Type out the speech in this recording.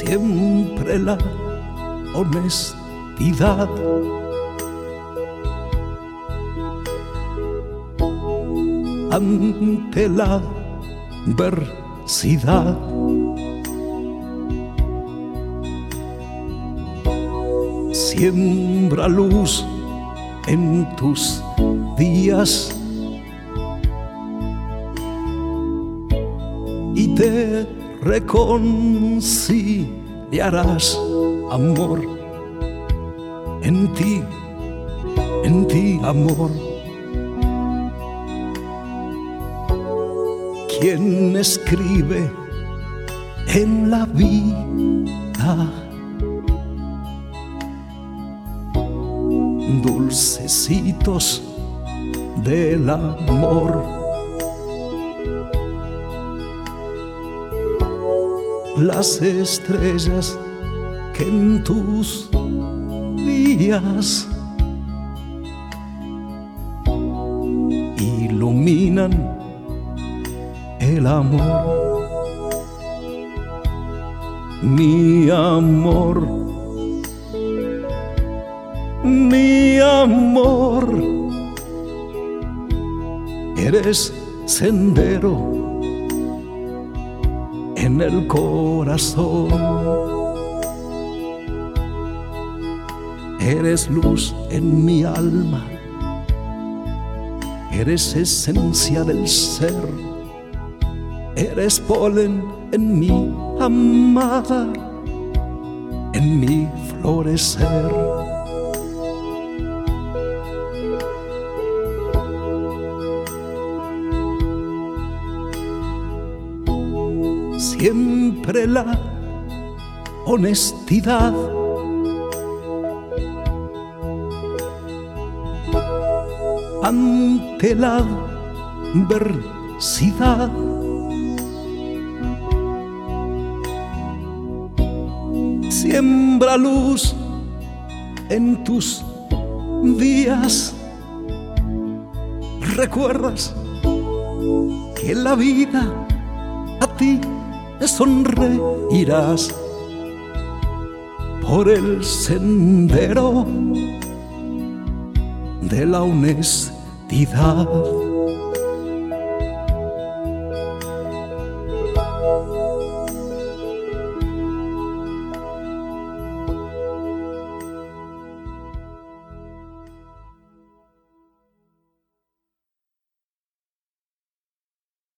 siempre la honestidad. Ante la adversidad, siembra luz en tus días y te reconciliarás, amor, en ti amor. Quien escribe en la vida dulcecitos del amor, las estrellas que en tus días iluminan el amor. Mi amor, mi amor, eres sendero en el corazón, eres luz en mi alma, eres esencia del ser, eres polen en mi amada, en mi florecer. Siempre la honestidad, ante la adversidad, siembra luz en tus días. ¿Recuerdas que la vida a ti te sonreirás por el sendero de la honestidad?